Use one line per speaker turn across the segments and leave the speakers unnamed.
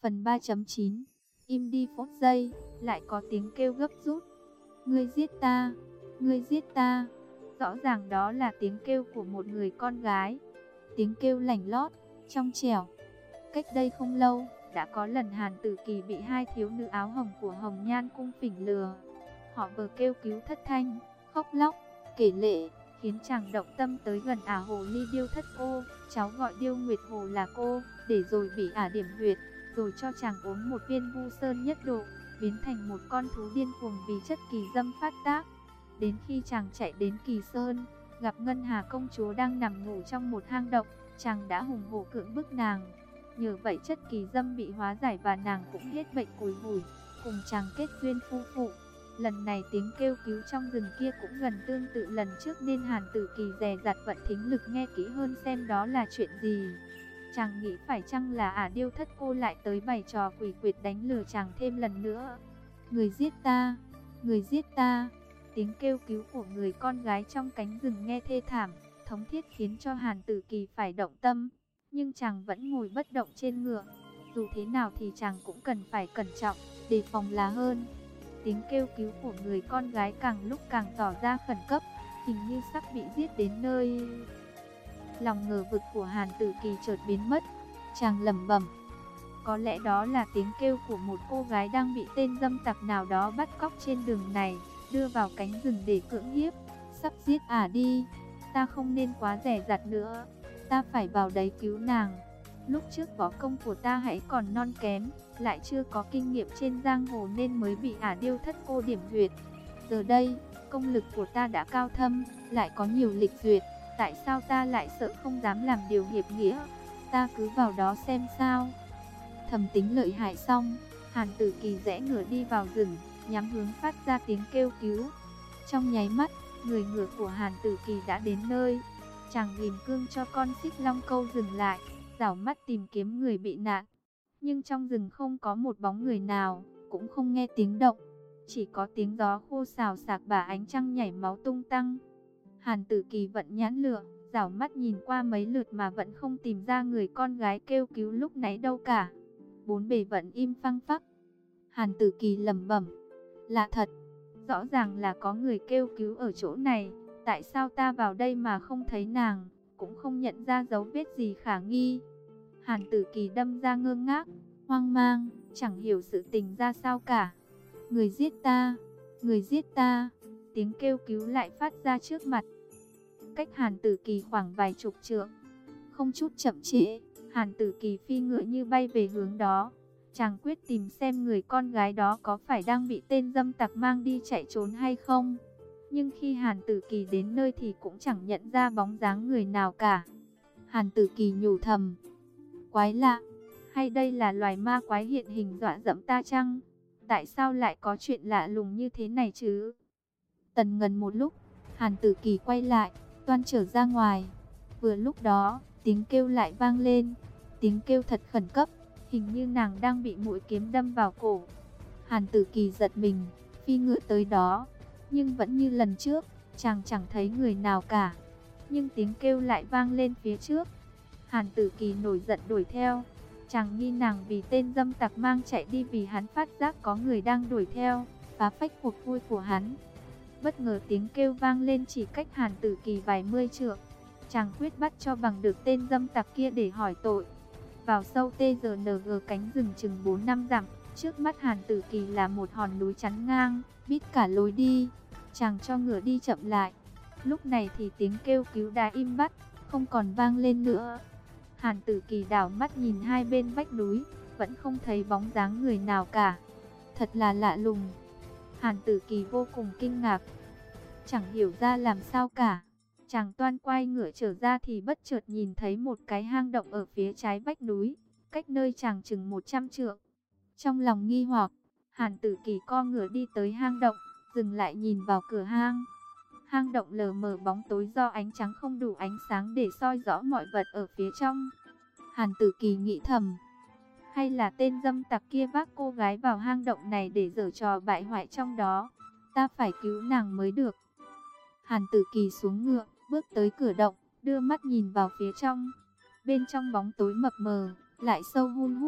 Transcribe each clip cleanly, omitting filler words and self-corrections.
Phần 3.9. Im đi phút giây, lại có tiếng kêu gấp rút. Ngươi giết ta, ngươi giết ta. Rõ ràng đó là tiếng kêu của một người con gái. Tiếng kêu lành lót, trong trẻo. Cách đây không lâu, đã có lần Hàn Tử Kỳ bị hai thiếu nữ áo hồng của Hồng Nhan Cung phỉnh lừa. Họ vừa kêu cứu thất thanh, khóc lóc, kể lể, khiến chàng động tâm tới gần ả hồ ly Điêu Thất Cô. Cháu gọi Điêu Nguyệt Hồ là cô, để rồi bị ả điểm huyệt, rồi cho chàng uống một viên Vu Sơn Nhất Độ, biến thành một con thú điên cuồng vì chất kỳ dâm phát tác. Đến khi chàng chạy đến Kỳ Sơn, gặp Ngân Hà công chúa đang nằm ngủ trong một hang động, chàng đã hùng hổ cưỡng bức nàng. Nhờ vậy chất kỳ dâm bị hóa giải và nàng cũng hết bệnh cùi bủi, cùng chàng kết duyên phu phụ. Lần này tiếng kêu cứu trong rừng kia cũng gần tương tự lần trước, nên Hàn Tử Kỳ dè dặt vận thính lực nghe kỹ hơn xem đó là chuyện gì. Chàng nghĩ phải chăng là ả Điêu Thất Cô lại tới bày trò quỷ quyệt đánh lừa chàng thêm lần nữa. Người giết ta, người giết ta. Tiếng kêu cứu của người con gái trong cánh rừng nghe thê thảm, thống thiết khiến cho Hàn Tử Kỳ phải động tâm. Nhưng chàng vẫn ngồi bất động trên ngựa. Dù thế nào thì chàng cũng cần phải cẩn trọng, đề phòng là hơn. Tiếng kêu cứu của người con gái càng lúc càng tỏ ra khẩn cấp, hình như sắp bị giết đến nơi. Lòng ngờ vực của Hàn Tử Kỳ chợt biến mất. Chàng lẩm bẩm, có lẽ đó là tiếng kêu của một cô gái đang bị tên dâm tặc nào đó bắt cóc trên đường này, đưa vào cánh rừng để cưỡng hiếp. Sắp giết ả đi, ta không nên quá dè dặt nữa, ta phải vào đấy cứu nàng. Lúc trước võ công của ta hãy còn non kém, lại chưa có kinh nghiệm trên giang hồ nên mới bị ả Điêu Thất Cô điểm huyệt. Giờ đây, công lực của ta đã cao thâm, lại có nhiều lịch duyệt, tại sao ta lại sợ không dám làm điều hiệp nghĩa? Ta cứ vào đó xem sao. Thầm tính lợi hại xong, Hàn Tử Kỳ rẽ ngựa đi vào rừng, nhắm hướng phát ra tiếng kêu cứu. Trong nháy mắt, người ngựa của Hàn Tử Kỳ đã đến nơi. Chàng ghim cương cho con xích long câu dừng lại, rảo mắt tìm kiếm người bị nạn. Nhưng trong rừng không có một bóng người nào, cũng không nghe tiếng động, chỉ có tiếng gió khô xào xạc và ánh trăng nhảy máu tung tăng. Hàn Tử Kỳ vận nhãn lửa, rảo mắt nhìn qua mấy lượt mà vẫn không tìm ra người con gái kêu cứu lúc nãy đâu cả. Bốn bề vẫn im phăng phắc. Hàn Tử Kỳ lẩm bẩm, lạ thật, rõ ràng là có người kêu cứu ở chỗ này, tại sao ta vào đây mà không thấy nàng, cũng không nhận ra dấu vết gì khả nghi. Hàn Tử Kỳ đâm ra ngơ ngác, hoang mang, chẳng hiểu sự tình ra sao cả. Người giết ta, người giết ta. Tiếng kêu cứu lại phát ra trước mặt, cách Hàn Tử Kỳ khoảng vài chục trượng. Không chút chậm trễ, Hàn Tử Kỳ phi ngựa như bay về hướng đó. Chàng quyết tìm xem người con gái đó có phải đang bị tên dâm tặc mang đi chạy trốn hay không. Nhưng khi Hàn Tử Kỳ đến nơi thì cũng chẳng nhận ra bóng dáng người nào cả. Hàn Tử Kỳ nhủ thầm, quái lạ, hay đây là loài ma quái hiện hình dọa dẫm ta chăng? Tại sao lại có chuyện lạ lùng như thế này chứ? Tần ngần một lúc, Hàn Tử Kỳ quay lại, toan trở ra ngoài. Vừa lúc đó, tiếng kêu lại vang lên. Tiếng kêu thật khẩn cấp, hình như nàng đang bị mũi kiếm đâm vào cổ. Hàn Tử Kỳ giật mình, phi ngựa tới đó. Nhưng vẫn như lần trước, chàng chẳng thấy người nào cả. Nhưng tiếng kêu lại vang lên phía trước. Hàn Tử Kỳ nổi giận đuổi theo. Chàng nghi nàng vì tên dâm tặc mang chạy đi vì hắn phát giác có người đang đuổi theo, phá phách cuộc vui của hắn. Bất ngờ tiếng kêu vang lên chỉ cách Hàn Tử Kỳ vài mươi trượng. Chàng quyết bắt cho bằng được tên dâm tặc kia để hỏi tội. Vào sâu TGNG cánh rừng chừng 4-5 dặm, trước mắt Hàn Tử Kỳ là một hòn núi chắn ngang, bít cả lối đi. Chàng cho ngựa đi chậm lại. Lúc này thì tiếng kêu cứu đã im bặt, không còn vang lên nữa. Hàn Tử Kỳ đảo mắt nhìn hai bên vách núi, vẫn không thấy bóng dáng người nào cả. Thật là lạ lùng. Hàn Tử Kỳ vô cùng kinh ngạc, chẳng hiểu ra làm sao cả. Chàng toan quay ngựa trở ra thì bất chợt nhìn thấy một cái hang động ở phía trái vách núi, cách nơi chàng chừng 100 trượng. Trong lòng nghi hoặc, Hàn Tử Kỳ co ngựa đi tới hang động, dừng lại nhìn vào cửa hang. Hang động lờ mờ bóng tối do ánh trắng không đủ ánh sáng để soi rõ mọi vật ở phía trong. Hàn Tử Kỳ nghĩ thầm, hay là tên dâm tặc kia vác cô gái vào hang động này để giở trò bại hoại trong đó. Ta phải cứu nàng mới được. Hàn Tử Kỳ xuống ngựa, bước tới cửa động, đưa mắt nhìn vào phía trong. Bên trong bóng tối mập mờ, lại sâu hun hút,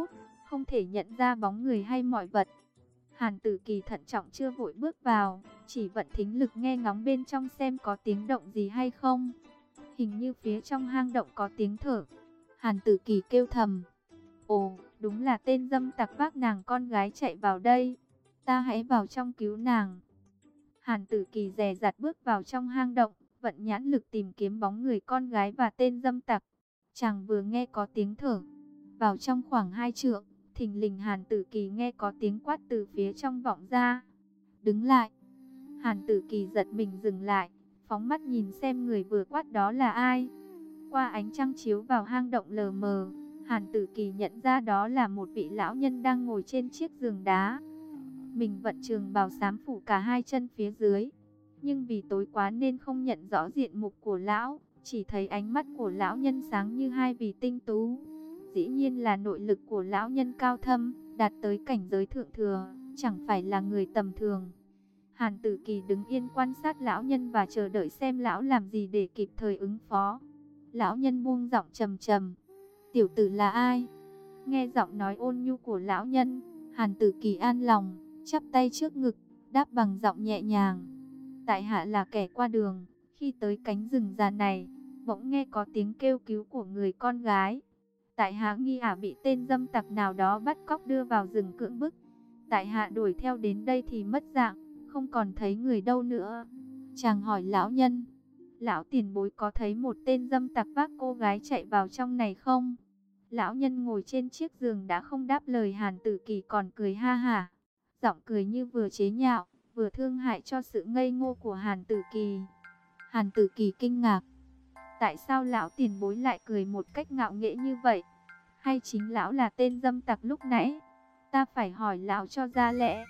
không thể nhận ra bóng người hay mọi vật. Hàn Tử Kỳ thận trọng chưa vội bước vào, chỉ vận thính lực nghe ngóng bên trong xem có tiếng động gì hay không. Hình như phía trong hang động có tiếng thở. Hàn Tử Kỳ kêu thầm, ồ, đúng là tên dâm tặc vác nàng con gái chạy vào đây. Ta hãy vào trong cứu nàng. Hàn Tử Kỳ dè dặt bước vào trong hang động, vận nhãn lực tìm kiếm bóng người con gái và tên dâm tặc. Chàng vừa nghe có tiếng thở, vào trong khoảng 2 trượng, thình lình Hàn Tử Kỳ nghe có tiếng quát từ phía trong vọng ra. Đứng lại. Hàn Tử Kỳ giật mình dừng lại, phóng mắt nhìn xem người vừa quát đó là ai. Qua ánh trăng chiếu vào hang động lờ mờ, Hàn Tử Kỳ nhận ra đó là một vị lão nhân đang ngồi trên chiếc giường đá. Mình vận trường bào xám phủ cả hai chân phía dưới, nhưng vì tối quá nên không nhận rõ diện mục của lão, chỉ thấy ánh mắt của lão nhân sáng như hai vì tinh tú. Dĩ nhiên là nội lực của lão nhân cao thâm, đạt tới cảnh giới thượng thừa, chẳng phải là người tầm thường. Hàn Tử Kỳ đứng yên quan sát lão nhân và chờ đợi xem lão làm gì để kịp thời ứng phó. Lão nhân buông giọng trầm trầm, tiểu tử là ai? Nghe giọng nói ôn nhu của lão nhân, Hàn Tử Kỳ an lòng, chắp tay trước ngực, đáp bằng giọng nhẹ nhàng. Tại hạ là kẻ qua đường, khi tới cánh rừng già này, bỗng nghe có tiếng kêu cứu của người con gái. Tại hạ nghi ả bị tên dâm tặc nào đó bắt cóc đưa vào rừng cưỡng bức. Tại hạ đuổi theo đến đây thì mất dạng, không còn thấy người đâu nữa. Chàng hỏi lão nhân, lão tiền bối có thấy một tên dâm tặc vác cô gái chạy vào trong này không? Lão nhân ngồi trên chiếc giường đã không đáp lời Hàn Tử Kỳ, còn cười ha hả. Giọng cười như vừa chế nhạo, vừa thương hại cho sự ngây ngô của Hàn Tử Kỳ. Hàn Tử Kỳ kinh ngạc. Tại sao lão tiền bối lại cười một cách ngạo nghễ như vậy? Hay chính lão là tên dâm tặc lúc nãy? Ta phải hỏi lão cho ra lẽ.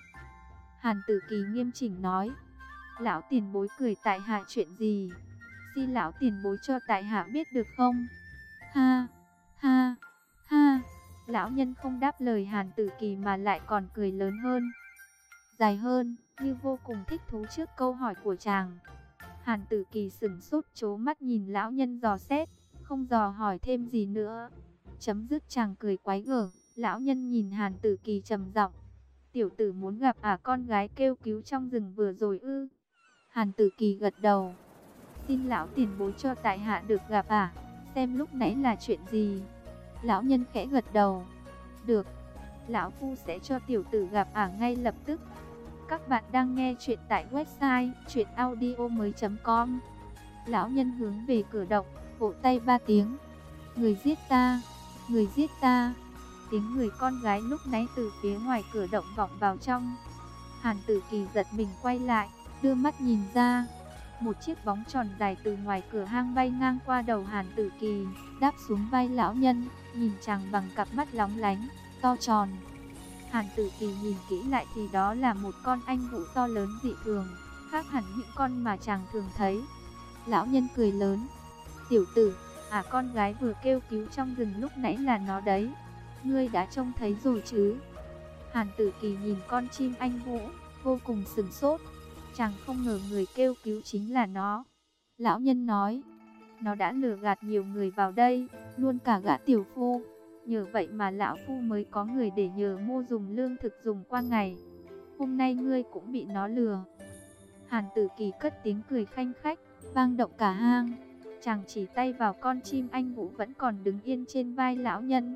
Hàn Tử Kỳ nghiêm chỉnh nói. Lão tiền bối cười tại hạ chuyện gì? Xin lão tiền bối cho tại hạ biết được không? Ha, ha, ha. Lão nhân không đáp lời Hàn Tử Kỳ mà lại còn cười lớn hơn, dài hơn, như vô cùng thích thú trước câu hỏi của chàng. Hàn Tử Kỳ sửng sốt trố mắt nhìn lão nhân dò xét, không dò hỏi thêm gì nữa. Chấm dứt chàng cười quái gở, lão nhân nhìn Hàn Tử Kỳ trầm giọng. Tiểu tử muốn gặp con gái kêu cứu trong rừng vừa rồi ư? Hàn Tử Kỳ gật đầu. Xin lão tiền bối cho tại hạ được gặp xem lúc nãy là chuyện gì? Lão nhân khẽ gật đầu. Được, lão phu sẽ cho tiểu tử gặp ngay lập tức. Các bạn đang nghe chuyện tại website chuyenaudio.com. Lão nhân hướng về cửa động, vỗ tay 3 tiếng. Người giết ta, người giết ta. Tiếng người con gái lúc nãy từ phía ngoài cửa động vọng vào trong. Hàn Tử Kỳ giật mình quay lại, đưa mắt nhìn ra. Một chiếc bóng tròn dài từ ngoài cửa hang bay ngang qua đầu Hàn Tử Kỳ, đáp xuống vai lão nhân, nhìn chàng bằng cặp mắt lóng lánh, to tròn. Hàn Tử Kỳ nhìn kỹ lại thì đó là một con anh vũ to lớn dị thường, khác hẳn những con mà chàng thường thấy. Lão nhân cười lớn. Tiểu tử, con gái vừa kêu cứu trong rừng lúc nãy là nó đấy. Ngươi đã trông thấy rồi chứ? Hàn Tử Kỳ nhìn con chim anh vũ, vô cùng sửng sốt. Chàng không ngờ người kêu cứu chính là nó. Lão nhân nói, nó đã lừa gạt nhiều người vào đây, luôn cả gã tiểu phu. Nhờ vậy mà lão phu mới có người để nhờ mua dùng lương thực dùng qua ngày. Hôm nay ngươi cũng bị nó lừa. Hàn Tử Kỳ cất tiếng cười khanh khách, vang động cả hang. Chàng chỉ tay vào con chim anh vũ vẫn còn đứng yên trên vai lão nhân.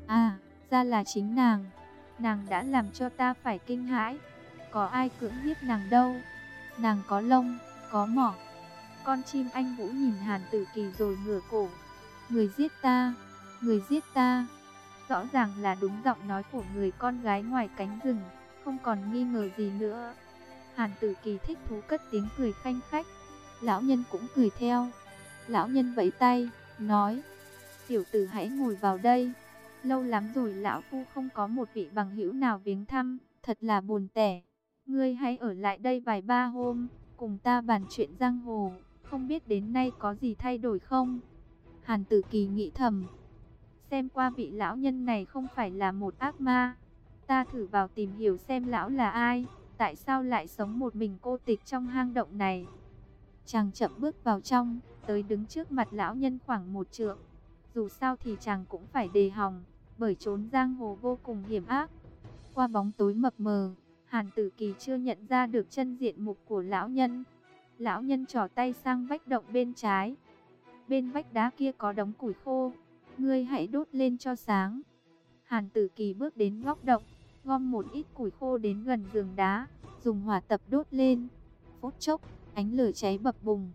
Ra là chính nàng. Nàng đã làm cho ta phải kinh hãi. Có ai cưỡng hiếp nàng đâu. Nàng có lông, có mỏ. Con chim anh vũ nhìn Hàn Tử Kỳ rồi ngửa cổ. Người giết ta, người giết ta. Rõ ràng là đúng giọng nói của người con gái ngoài cánh rừng, không còn nghi ngờ gì nữa. Hàn Tử Kỳ thích thú cất tiếng cười khanh khách. Lão nhân cũng cười theo. Lão nhân vẫy tay, nói, tiểu tử hãy ngồi vào đây. Lâu lắm rồi lão phu không có một vị bằng hữu nào viếng thăm, thật là buồn tẻ. Ngươi hãy ở lại đây vài ba hôm, cùng ta bàn chuyện giang hồ, không biết đến nay có gì thay đổi không? Hàn Tử Kỳ nghĩ thầm, xem qua vị lão nhân này không phải là một ác ma. Ta thử vào tìm hiểu xem lão là ai, tại sao lại sống một mình cô tịch trong hang động này. Chàng chậm bước vào trong, tới đứng trước mặt lão nhân khoảng 1 trượng. Dù sao thì chàng cũng phải đề phòng. bởi trốn giang hồ vô cùng hiểm ác. Qua bóng tối mập mờ, Hàn Tử Kỳ chưa nhận ra được chân diện mục của lão nhân. Lão nhân trỏ tay sang vách động bên trái. Bên vách đá kia có đống củi khô, ngươi hãy đốt lên cho sáng. Hàn Tử Kỳ bước đến góc động, gom một ít củi khô đến gần giường đá, dùng hỏa tập đốt lên. Phút chốc, ánh lửa cháy bập bùng,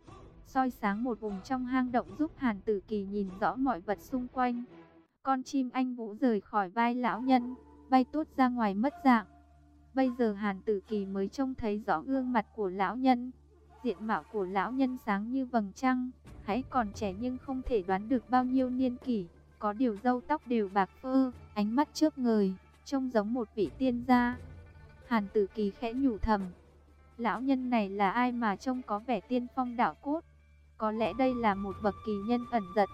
soi sáng một vùng trong hang động giúp Hàn Tử Kỳ nhìn rõ mọi vật xung quanh. Con chim anh vũ rời khỏi vai lão nhân, bay tuốt ra ngoài mất dạng. Bây giờ Hàn Tử Kỳ mới trông thấy rõ gương mặt của lão nhân. Diện mạo của lão nhân sáng như vầng trăng, hãy còn trẻ nhưng không thể đoán được bao nhiêu niên kỷ. Có điều râu tóc đều bạc phơ, ánh mắt chớp ngời, trông giống một vị tiên gia. Hàn Tử Kỳ khẽ nhủ thầm, lão nhân này là ai mà trông có vẻ tiên phong đạo cốt? Có lẽ đây là một bậc kỳ nhân ẩn giật.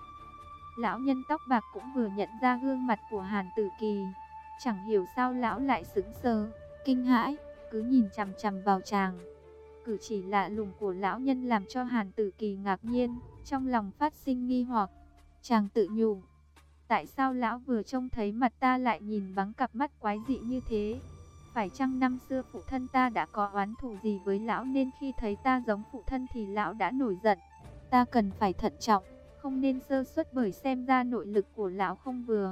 Lão nhân tóc bạc cũng vừa nhận ra gương mặt của Hàn Tử Kỳ. Chẳng hiểu sao lão lại sững sờ, kinh hãi, cứ nhìn chằm chằm vào chàng. Cử chỉ lạ lùng của lão nhân làm cho Hàn Tử Kỳ ngạc nhiên, trong lòng phát sinh nghi hoặc. Chàng tự nhủ, tại sao lão vừa trông thấy mặt ta lại nhìn bằng cặp mắt quái dị như thế? Phải chăng năm xưa phụ thân ta đã có oán thù gì với lão nên khi thấy ta giống phụ thân thì lão đã nổi giận? Ta cần phải thận trọng, không nên sơ suất bởi xem ra nội lực của lão không vừa.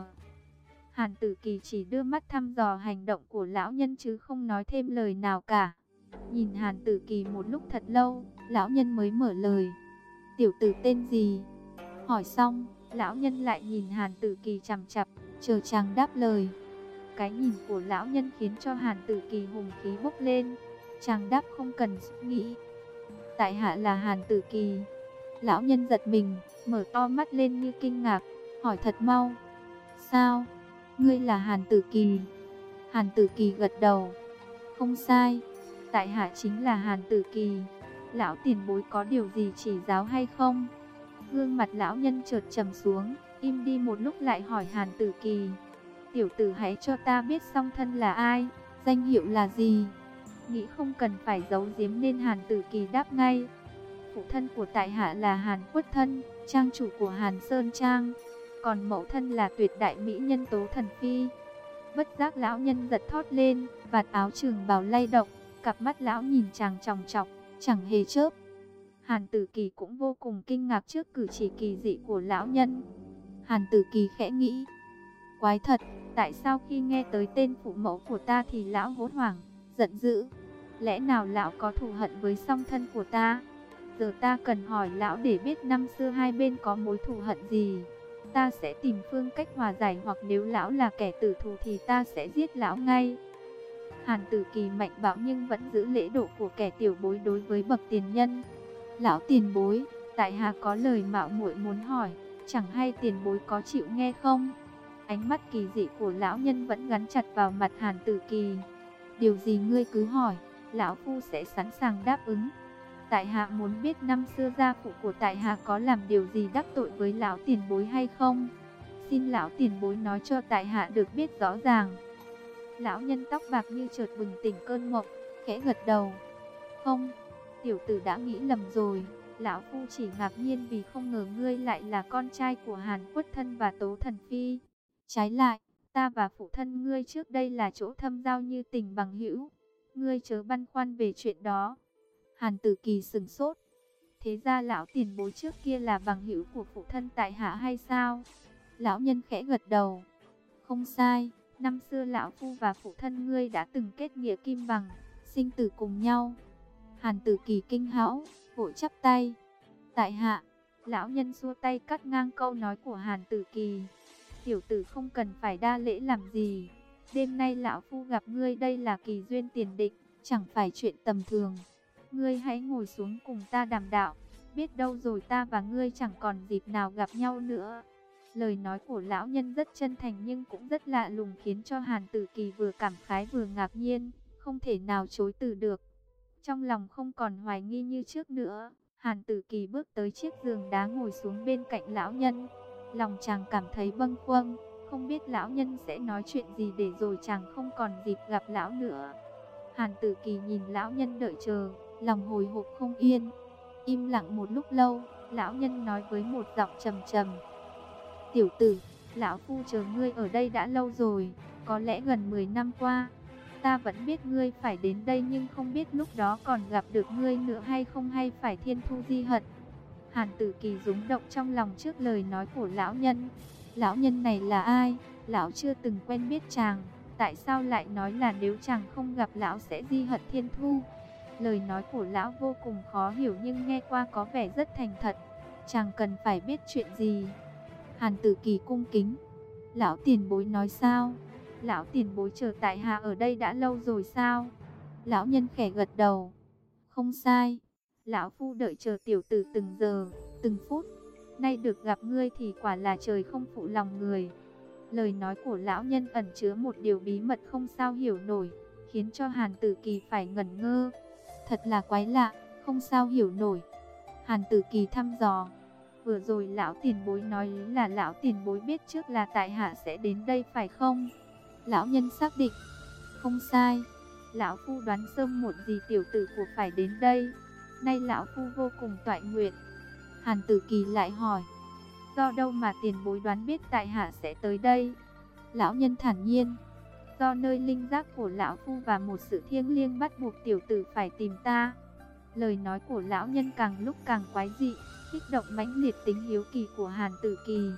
Hàn Tử Kỳ chỉ đưa mắt thăm dò hành động của lão nhân chứ không nói thêm lời nào cả. Nhìn Hàn Tử Kỳ một lúc thật lâu, lão nhân mới mở lời. Tiểu tử tên gì? Hỏi xong, lão nhân lại nhìn Hàn Tử Kỳ chằm chằm, chờ chàng đáp lời. Cái nhìn của lão nhân khiến cho Hàn Tử Kỳ hùng khí bốc lên. Chàng đáp không cần suy nghĩ. Tại hạ là Hàn Tử Kỳ. Lão nhân giật mình, mở to mắt lên như kinh ngạc, hỏi thật mau. Sao? Ngươi là Hàn Tử Kỳ? Hàn Tử Kỳ gật đầu. Không sai, tại hạ chính là Hàn Tử Kỳ. Lão tiền bối có điều gì chỉ giáo hay không? Gương mặt lão nhân chợt trầm xuống, im đi một lúc lại hỏi Hàn Tử Kỳ. Tiểu tử hãy cho ta biết song thân là ai, danh hiệu là gì? Nghĩ không cần phải giấu giếm nên Hàn Tử Kỳ đáp ngay. Phụ thân của tại hạ là Hàn Khuất Thân, trang chủ của Hàn Sơn Trang. Còn mẫu thân là tuyệt đại mỹ nhân Tố Thần Phi. Bất giác lão nhân giật thót lên, vạt áo trường bào lay động, cặp mắt lão nhìn chàng chòng chọc, chẳng hề chớp. Hàn Tử Kỳ cũng vô cùng kinh ngạc trước cử chỉ kỳ dị của lão nhân. Hàn Tử Kỳ khẽ nghĩ, quái thật, tại sao khi nghe tới tên phụ mẫu của ta thì lão hốt hoảng, giận dữ? Lẽ nào lão có thù hận với song thân của ta? Giờ ta cần hỏi lão để biết năm xưa hai bên có mối thù hận gì. Ta sẽ tìm phương cách hòa giải, hoặc nếu lão là kẻ tử thù thì ta sẽ giết lão ngay. Hàn Tử Kỳ mạnh bạo nhưng vẫn giữ lễ độ của kẻ tiểu bối đối với bậc tiền nhân. Lão tiền bối, tại hạ có lời mạo muội muốn hỏi, chẳng hay tiền bối có chịu nghe không? Ánh mắt kỳ dị của lão nhân vẫn gắn chặt vào mặt Hàn Tử Kỳ. Điều gì ngươi cứ hỏi, lão phu sẽ sẵn sàng đáp ứng. Tại hạ muốn biết năm xưa gia phụ của tại hạ có làm điều gì đắc tội với lão tiền bối hay không? Xin lão tiền bối nói cho tại hạ được biết rõ ràng. Lão nhân tóc bạc như chợt bừng tỉnh cơn mộng, khẽ gật đầu. Không, tiểu tử đã nghĩ lầm rồi. Lão phu chỉ ngạc nhiên vì không ngờ ngươi lại là con trai của Hàn Khuất Thân và Tố Thần Phi. Trái lại, ta và phụ thân ngươi trước đây là chỗ thâm giao như tình bằng hữu. Ngươi chớ băn khoăn về chuyện đó. Hàn Tử Kỳ sửng sốt. Thế ra lão tiền bối trước kia là bằng hữu của phụ thân tại hạ hay sao? Lão nhân khẽ gật đầu. Không sai, năm xưa lão phu và phụ thân ngươi đã từng kết nghĩa kim bằng, sinh tử cùng nhau. Hàn Tử Kỳ kinh hãi, vội chắp tay. Tại hạ. Lão nhân xua tay cắt ngang câu nói của Hàn Tử Kỳ. Tiểu tử không cần phải đa lễ làm gì. Đêm nay lão phu gặp ngươi đây là kỳ duyên tiền định, chẳng phải chuyện tầm thường. Ngươi hãy ngồi xuống cùng ta đàm đạo, biết đâu rồi ta và ngươi chẳng còn dịp nào gặp nhau nữa. Lời nói của lão nhân rất chân thành nhưng cũng rất lạ lùng, khiến cho Hàn Tử Kỳ vừa cảm khái vừa ngạc nhiên, không thể nào chối từ được. Trong lòng không còn hoài nghi như trước nữa, Hàn Tử Kỳ bước tới chiếc giường đá ngồi xuống bên cạnh lão nhân. Lòng chàng cảm thấy bâng khuâng, không biết lão nhân sẽ nói chuyện gì để rồi chàng không còn dịp gặp lão nữa. Hàn Tử Kỳ nhìn lão nhân đợi chờ, lòng hồi hộp không yên. Im lặng một lúc lâu, lão nhân nói với một giọng trầm trầm. Tiểu tử, Lão phu chờ ngươi ở đây đã lâu rồi, có lẽ gần 10 năm qua. Ta vẫn biết ngươi phải đến đây nhưng không biết lúc đó còn gặp được ngươi nữa hay không, hay phải thiên thu di hận. Hàn Tử Kỳ rúng động trong lòng trước lời nói của lão nhân. Lão nhân này là ai? Lão chưa từng quen biết chàng. Tại sao lại nói là nếu chàng không gặp lão sẽ di hận thiên thu? Lời nói của lão vô cùng khó hiểu nhưng nghe qua có vẻ rất thành thật. Chàng cần phải biết chuyện gì? Hàn Tử Kỳ cung kính. Lão tiền bối nói sao? Lão tiền bối chờ tại hạ ở đây đã lâu rồi sao? Lão nhân khẽ gật đầu. Không sai. Lão phu đợi chờ tiểu tử từng giờ, từng phút. Nay được gặp ngươi thì quả là trời không phụ lòng người. Lời nói của lão nhân ẩn chứa một điều bí mật không sao hiểu nổi, khiến cho Hàn Tử Kỳ phải ngẩn ngơ. Thật là quái lạ, không sao hiểu nổi. Hàn Tử Kỳ thăm dò. Vừa rồi lão tiền bối nói là lão tiền bối biết trước là tại hạ sẽ đến đây phải không? Lão nhân xác định. Không sai. Lão phu đoán sớm muộn gì tiểu tử của phải đến đây. Nay lão phu vô cùng toại nguyện. Hàn Tử Kỳ lại hỏi. Do đâu mà tiền bối đoán biết tại hạ sẽ tới đây? Lão nhân thản nhiên. Do nơi linh giác của lão phu và một sự thiêng liêng bắt buộc tiểu tử phải tìm ta. Lời nói của lão nhân càng lúc càng quái dị, kích động mãnh liệt tính hiếu kỳ của Hàn Tử Kỳ.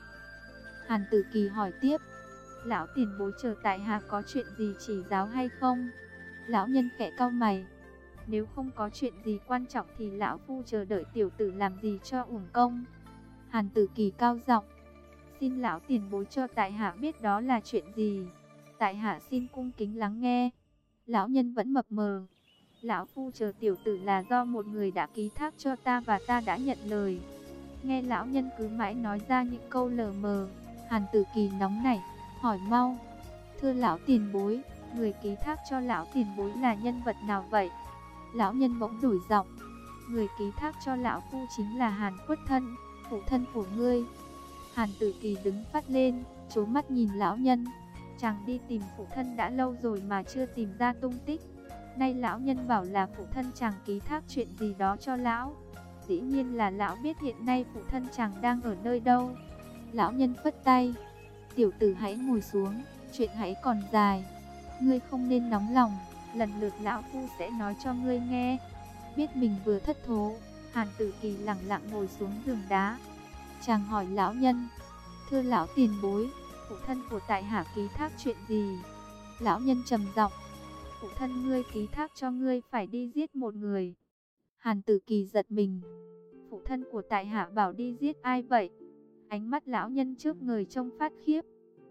Hàn Tử Kỳ hỏi tiếp. Lão tiền bối chờ tại hạ có chuyện gì chỉ giáo hay không? Lão nhân khẽ cau mày. Nếu không có chuyện gì quan trọng thì lão phu chờ đợi tiểu tử làm gì cho uổng công? Hàn Tử Kỳ cao giọng. Xin lão tiền bối cho tại hạ biết đó là chuyện gì. Tại hạ xin cung kính lắng nghe. Lão nhân vẫn mập mờ. Lão phu chờ tiểu tử là do một người đã ký thác cho ta và ta đã nhận lời. Nghe lão nhân cứ mãi nói ra những câu lờ mờ, Hàn Tử Kỳ nóng nảy, hỏi mau. Thưa lão tiền bối, người ký thác cho lão tiền bối là nhân vật nào vậy? Lão nhân bỗng đổi giọng. Người ký thác cho lão phu chính là Hàn Khuất Thân, phụ thân của ngươi. Hàn Tử Kỳ đứng phát lên, trố mắt nhìn lão nhân. Chàng đi tìm phụ thân đã lâu rồi mà chưa tìm ra tung tích. Nay lão nhân bảo là phụ thân chàng ký thác chuyện gì đó cho lão. Dĩ nhiên là lão biết hiện nay phụ thân chàng đang ở nơi đâu. Lão nhân phất tay. Tiểu tử hãy ngồi xuống, chuyện hãy còn dài. Ngươi không nên nóng lòng, lần lượt lão phu sẽ nói cho ngươi nghe. Biết mình vừa thất thố, Hàn Tử Kỳ lặng lặng ngồi xuống giường đá. Chàng hỏi lão nhân. Thưa lão tiền bối, phụ thân của tại hạ ký thác chuyện gì? Lão nhân trầm giọng. Phụ thân ngươi ký thác cho ngươi phải đi giết một người. Hàn Tử Kỳ giật mình. Phụ thân của tại hạ bảo đi giết ai vậy? Ánh mắt lão nhân trước người trông phát khiếp.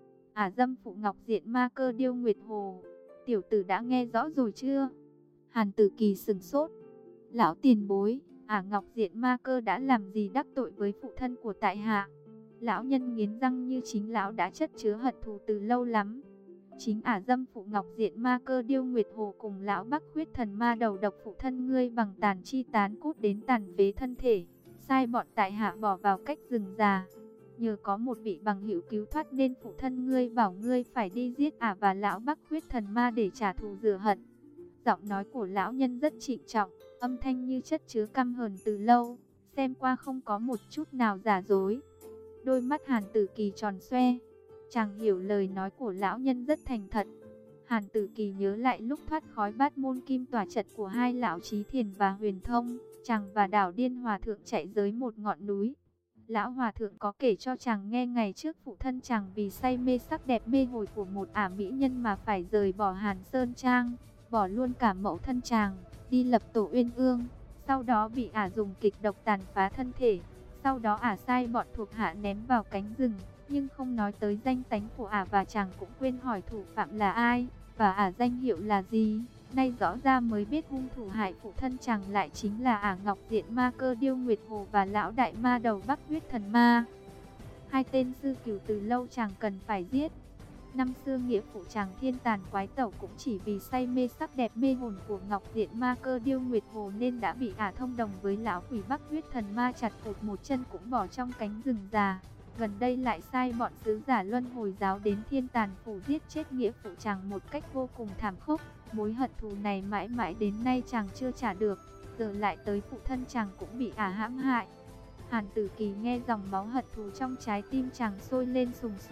Dâm phụ Ngọc Diện Ma Cơ Điêu Nguyệt Hồ. Tiểu tử đã nghe rõ rồi chưa? Hàn Tử Kỳ sửng sốt. Lão tiền bối, Ngọc Diện Ma Cơ đã làm gì đắc tội với phụ thân của tại hạ? Lão nhân nghiến răng như chính lão đã chất chứa hận thù từ lâu lắm. Chính dâm phụ Ngọc Diện Ma Cơ Điêu Nguyệt Hồ cùng lão Bắc Huyết Thần Ma đầu độc phụ thân ngươi bằng tàn chi tán cốt đến tàn phế thân thể, sai bọn tại hạ bỏ vào cách rừng già. Nhờ có một vị bằng hữu cứu thoát nên phụ thân ngươi bảo ngươi phải đi giết và lão Bắc Huyết Thần Ma để trả thù rửa hận. Giọng nói của lão nhân rất trịnh trọng, âm thanh như chất chứa căm hờn từ lâu, xem qua không có một chút nào giả dối. Đôi mắt Hàn Tử Kỳ tròn xoe. Chàng hiểu lời nói của lão nhân rất thành thật. Hàn Tử Kỳ nhớ lại lúc thoát khói Bát Môn Kim Tỏa trận của hai lão Chí Thiền và Huyền Thông, chàng và Đảo Điên Hòa Thượng chạy tới một ngọn núi. Lão Hòa Thượng có kể cho chàng nghe ngày trước phụ thân chàng vì say mê sắc đẹp mê hồi của một mỹ nhân mà phải rời bỏ Hàn Sơn Trang, bỏ luôn cả mẫu thân chàng, đi lập tổ Uyên Ương. Sau đó bị dùng kịch độc tàn phá thân thể. Sau đó sai bọn thuộc hạ ném vào cánh rừng, nhưng không nói tới danh tánh của và chàng cũng quên hỏi thủ phạm là ai, và danh hiệu là gì. Nay rõ ra mới biết hung thủ hại phụ thân chàng lại chính là Ngọc Diện Ma Cơ Điêu Nguyệt Hồ và lão đại ma đầu Bắc Huyết Thần Ma. Hai tên sư cửu từ lâu chàng cần phải giết. Năm xưa nghĩa phụ chàng thiên tàn quái tẩu cũng chỉ vì say mê sắc đẹp mê hồn của Ngọc Diện Ma Cơ Điêu Nguyệt Hồ nên đã bị thông đồng với lão quỷ Bắc Huyết Thần Ma chặt cụt một chân cũng bỏ trong cánh rừng già. Gần đây lại sai bọn sứ giả Luân Hồi giáo đến Thiên Tàn phủ giết chết nghĩa phụ chàng một cách vô cùng thảm khốc. Mối hận thù này mãi mãi đến nay chàng chưa trả được, giờ lại tới phụ thân chàng cũng bị hãm hại. Hàn Tử Kỳ nghe dòng máu hận thù trong trái tim chàng sôi lên sùng sục,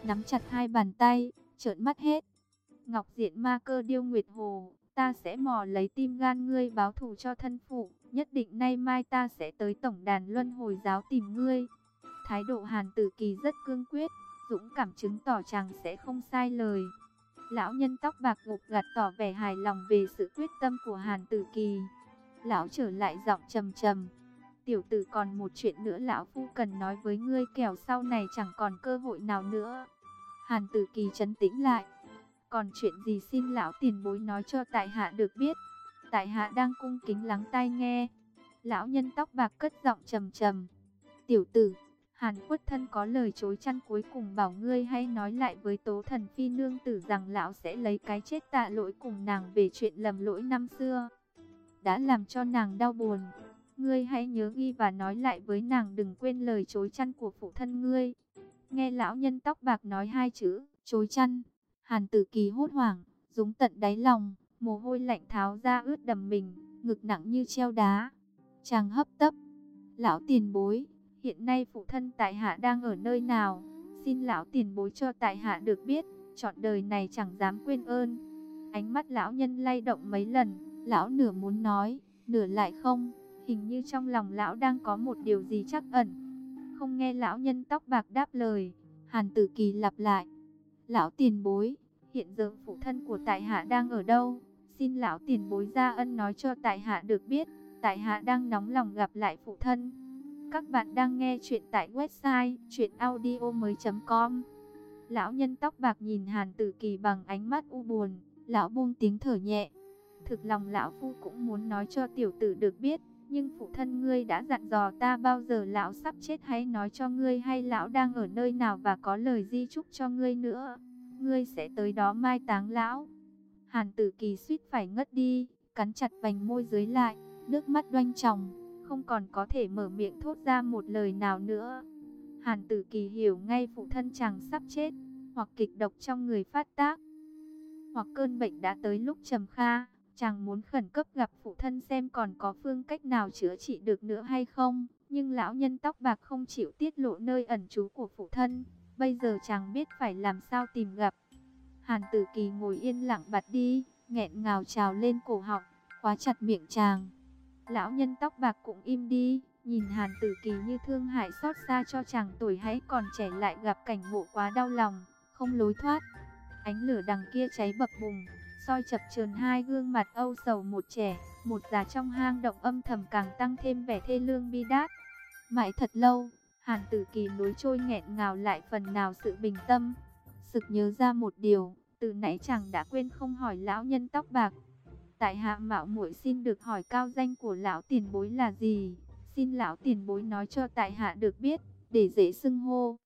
nắm chặt hai bàn tay, trợn mắt hết. Ngọc Diện Ma Cơ Điêu Nguyệt Hồ, ta sẽ mò lấy tim gan ngươi báo thù cho thân phụ, nhất định nay mai ta sẽ tới tổng đàn Luân Hồi Giáo tìm ngươi. Thái độ Hàn Tử Kỳ rất cương quyết, dũng cảm chứng tỏ chàng sẽ không sai lời. Lão nhân tóc bạc gục gặt tỏ vẻ hài lòng về sự quyết tâm của Hàn Tử Kỳ. Lão trở lại giọng trầm trầm. Tiểu tử, còn một chuyện nữa lão phu cần nói với ngươi, kẻo sau này chẳng còn cơ hội nào nữa. Hàn Tử Kỳ trấn tĩnh lại. Còn chuyện gì xin lão tiền bối nói cho tại hạ được biết. Tại hạ đang cung kính lắng tai nghe. Lão nhân tóc bạc cất giọng trầm trầm. Tiểu tử, Hàn Khuất Thân có lời chối chăn cuối cùng, bảo ngươi hãy nói lại với Tố Thần Phi nương tử rằng lão sẽ lấy cái chết tạ lỗi cùng nàng về chuyện lầm lỗi năm xưa, đã làm cho nàng đau buồn. Ngươi hãy nhớ ghi và nói lại với nàng, đừng quên lời chối chăn của phụ thân ngươi. Nghe lão nhân tóc bạc nói hai chữ chối chăn, Hàn Tử Kỳ hốt hoảng, rúng tận đáy lòng, mồ hôi lạnh tháo ra ướt đầm mình, ngực nặng như treo đá. Chàng hấp tấp. Lão tiền bối, hiện nay phụ thân tại hạ đang ở nơi nào? Xin lão tiền bối cho tại hạ được biết, trọn đời này chẳng dám quên ơn. Ánh mắt lão nhân lay động mấy lần, lão nửa muốn nói, nửa lại không. Hình như trong lòng lão đang có một điều gì trắc ẩn. Không nghe lão nhân tóc bạc đáp lời, Hàn Tử Kỳ lặp lại. Lão tiền bối, hiện giờ phụ thân của tại hạ đang ở đâu? Xin lão tiền bối ra ân nói cho tại hạ được biết. Tại hạ đang nóng lòng gặp lại phụ thân. Các bạn đang nghe chuyện tại website chuyenaudio.com. Lão nhân tóc bạc nhìn Hàn Tử Kỳ bằng ánh mắt u buồn. Lão buông tiếng thở nhẹ. Thực lòng lão phu cũng muốn nói cho tiểu tử được biết, nhưng phụ thân ngươi đã dặn dò ta bao giờ lão sắp chết hãy nói cho ngươi hay lão đang ở nơi nào và có lời di chúc cho ngươi nữa. Ngươi sẽ tới đó mai táng lão. Hàn Tử Kỳ suýt phải ngất đi, cắn chặt vành môi dưới lại, nước mắt đoanh tròng, không còn có thể mở miệng thốt ra một lời nào nữa. Hàn Tử Kỳ hiểu ngay phụ thân chàng sắp chết, hoặc kịch độc trong người phát tác, hoặc cơn bệnh đã tới lúc trầm kha. Chàng muốn khẩn cấp gặp phụ thân xem còn có phương cách nào chữa trị được nữa hay không. Nhưng lão nhân tóc bạc không chịu tiết lộ nơi ẩn trú của phụ thân. Bây giờ chàng biết phải làm sao tìm gặp. Hàn Tử Kỳ ngồi yên lặng bật đi, nghẹn ngào trào lên cổ họng, khóa chặt miệng chàng. Lão nhân tóc bạc cũng im đi, nhìn Hàn Tử Kỳ như thương hại xót xa cho chàng tuổi hãy còn trẻ lại gặp cảnh ngộ quá đau lòng, không lối thoát. Ánh lửa đằng kia cháy bập bùng, soi chập chờn hai gương mặt âu sầu, một trẻ, một già trong hang động âm thầm, càng tăng thêm vẻ thê lương bi đát. Mãi thật lâu, Hàn Tử Kỳ nuối trôi nghẹn ngào lại phần nào sự bình tâm. Sực nhớ ra một điều, từ nãy chàng đã quên không hỏi lão nhân tóc bạc. Tại hạ mạo muội xin được hỏi cao danh của lão tiền bối là gì? Xin lão tiền bối nói cho tại hạ được biết, để dễ xưng hô.